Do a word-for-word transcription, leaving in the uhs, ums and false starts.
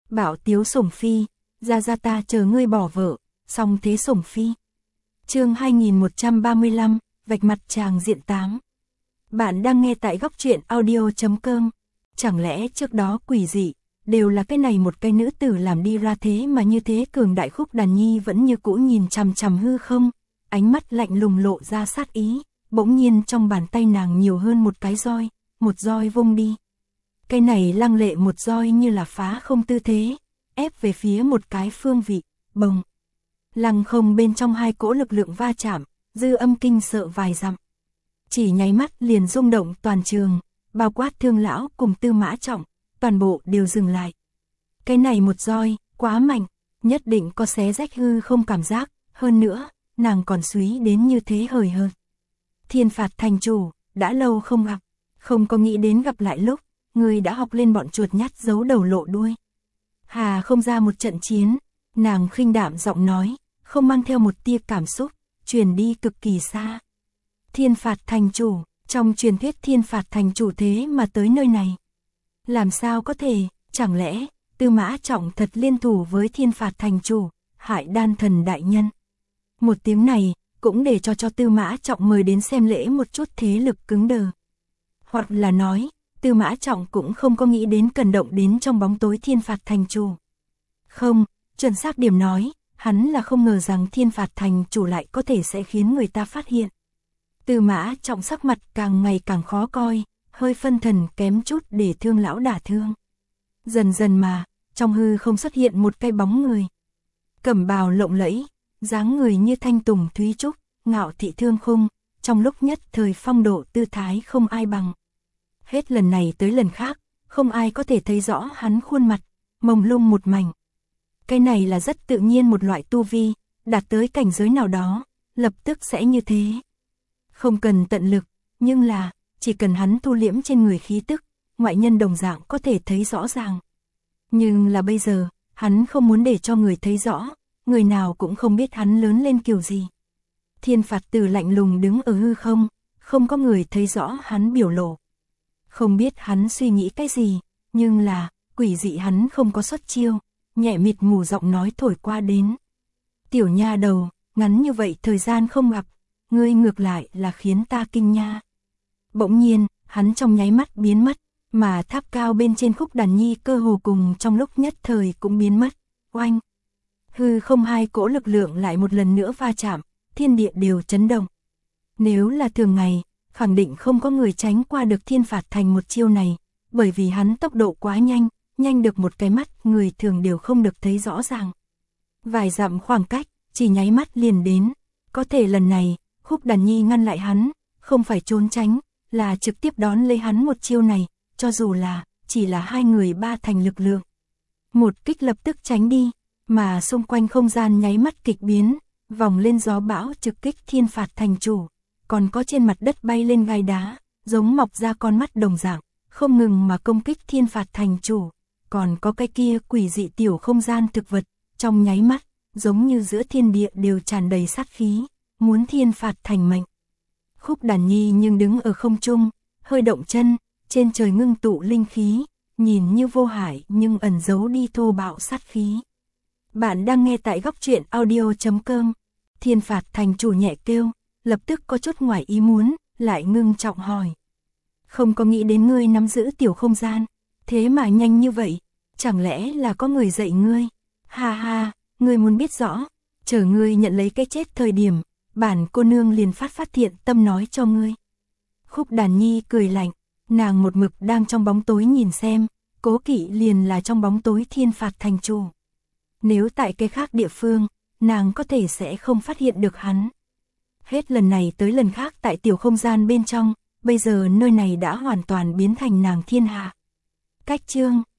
Bảo tiếu sủng phi, ra ra ta chờ ngươi bỏ vợ, song thế sủng phi. Chương hai nghìn một trăm ba mươi lăm, vạch mặt tràng diện tám. Bạn đang nghe tại góc truyện audio chấm com. Chẳng lẽ trước đó quỷ dị, đều là cái này một cái nữ tử làm đi ra thế mà như thế cường đại Khúc Đàn Nhi vẫn như cũ nhìn chằm chằm hư không, ánh mắt lạnh lùng lộ ra sát ý, bỗng nhiên trong bàn tay nàng nhiều hơn một cái roi, một roi vung đi. Cái này lăng lệ một roi như là phá không tư thế, ép về phía một cái phương vị, bồng. Lăng không bên trong hai cỗ lực lượng va chạm, dư âm kinh sợ vài dặm. Chỉ nháy mắt liền rung động toàn trường, bao quát Thương lão cùng Tư Mã Trọng, toàn bộ đều dừng lại. Cái này một roi, quá mạnh, nhất định có xé rách hư không cảm giác, hơn nữa, nàng còn suý đến như thế hời hợt. Thiên Phạt thành chủ, đã lâu không gặp, không có nghĩ đến gặp lại lúc, người đã học lên bọn chuột nhắt giấu đầu lộ đuôi. Hà không ra một trận chiến, nàng khinh đạm giọng nói, không mang theo một tia cảm xúc, truyền đi cực kỳ xa. Thiên Phạt thành chủ, trong truyền thuyết Thiên Phạt thành chủ thế mà tới nơi này. Làm sao có thể, chẳng lẽ, Tư Mã Trọng thật liên thủ với Thiên Phạt thành chủ, hại đan thần đại nhân. Một tiếng này, cũng để cho cho Tư Mã Trọng mời đến xem lễ một chút thế lực cứng đờ. Hoặc là nói, Tư Mã Trọng cũng không có nghĩ đến cần động đến trong bóng tối Thiên Phạt thành chủ. Không, chuẩn xác điểm nói, hắn là không ngờ rằng Thiên Phạt thành chủ lại có thể sẽ khiến người ta phát hiện. Tư Mã Trọng sắc mặt càng ngày càng khó coi, hơi phân thần kém chút để Thương lão đả thương. Dần dần mà, trong hư không xuất hiện một cái bóng người. Cẩm bào lộng lẫy, dáng người như thanh tùng thúy trúc, ngạo thị thương khung, trong lúc nhất thời phong độ tư thái không ai bằng. Hết lần này tới lần khác, không ai có thể thấy rõ hắn khuôn mặt, mông lung một mảnh. Cái này là rất tự nhiên một loại tu vi, đạt tới cảnh giới nào đó, lập tức sẽ như thế. Không cần tận lực, nhưng là, chỉ cần hắn thu liễm trên người khí tức, ngoại nhân đồng dạng có thể thấy rõ ràng. Nhưng là bây giờ, hắn không muốn để cho người thấy rõ, người nào cũng không biết hắn lớn lên kiểu gì. Thiên Phạt Tử lạnh lùng đứng ở hư không, không có người thấy rõ hắn biểu lộ. Không biết hắn suy nghĩ cái gì, nhưng là, quỷ dị hắn không có xuất chiêu, nhẹ mịt mù giọng nói thổi qua đến. Tiểu nha đầu, ngắn như vậy thời gian không gặp, ngươi ngược lại là khiến ta kinh nha. Bỗng nhiên, hắn trong nháy mắt biến mất, mà tháp cao bên trên Khúc Đàn Nhi cơ hồ cùng trong lúc nhất thời cũng biến mất. Oanh! Hư không hai cỗ lực lượng lại một lần nữa va chạm, thiên địa đều chấn động. Nếu là thường ngày, khẳng định không có người tránh qua được Thiên Phạt thành một chiêu này, bởi vì hắn tốc độ quá nhanh, nhanh được một cái mắt người thường đều không được thấy rõ ràng. Vài dặm khoảng cách, chỉ nháy mắt liền đến, có thể lần này, Khúc Đàn Nhi ngăn lại hắn, không phải trốn tránh, là trực tiếp đón lấy hắn một chiêu này, cho dù là, chỉ là hai người ba thành lực lượng. Một kích lập tức tránh đi, mà xung quanh không gian nháy mắt kịch biến, vòng lên gió bão trực kích Thiên Phạt thành chủ, còn có trên mặt đất bay lên gai đá, giống mọc ra con mắt đồng dạng, không ngừng mà công kích Thiên Phạt thành chủ, còn có cái kia quỷ dị tiểu không gian thực vật, trong nháy mắt, giống như giữa thiên địa đều tràn đầy sát khí, muốn Thiên Phạt thành mệnh. Khúc Đàn Nhi nhưng đứng ở không trung, hơi động chân, trên trời ngưng tụ linh khí, nhìn như vô hại nhưng ẩn giấu đi thô bạo sát khí. Bạn đang nghe tại góc truyện audio chấm com. Thiên Phạt thành chủ nhẹ kêu, lập tức có chút ngoài ý muốn, lại ngưng trọng hỏi. Không có nghĩ đến ngươi nắm giữ tiểu không gian, thế mà nhanh như vậy, chẳng lẽ là có người dạy ngươi? Ha ha, ngươi muốn biết rõ, chờ ngươi nhận lấy cái chết thời điểm, bản cô nương liền phát phát thiện tâm nói cho ngươi. Khúc Đàn Nhi cười lạnh, nàng một mực đang trong bóng tối nhìn xem, Cố Kỵ liền là trong bóng tối Thiên Phạt thành chủ. Nếu tại cái khác địa phương, nàng có thể sẽ không phát hiện được hắn. Hết lần này tới lần khác tại tiểu không gian bên trong, bây giờ nơi này đã hoàn toàn biến thành nàng thiên hạ. Cách chương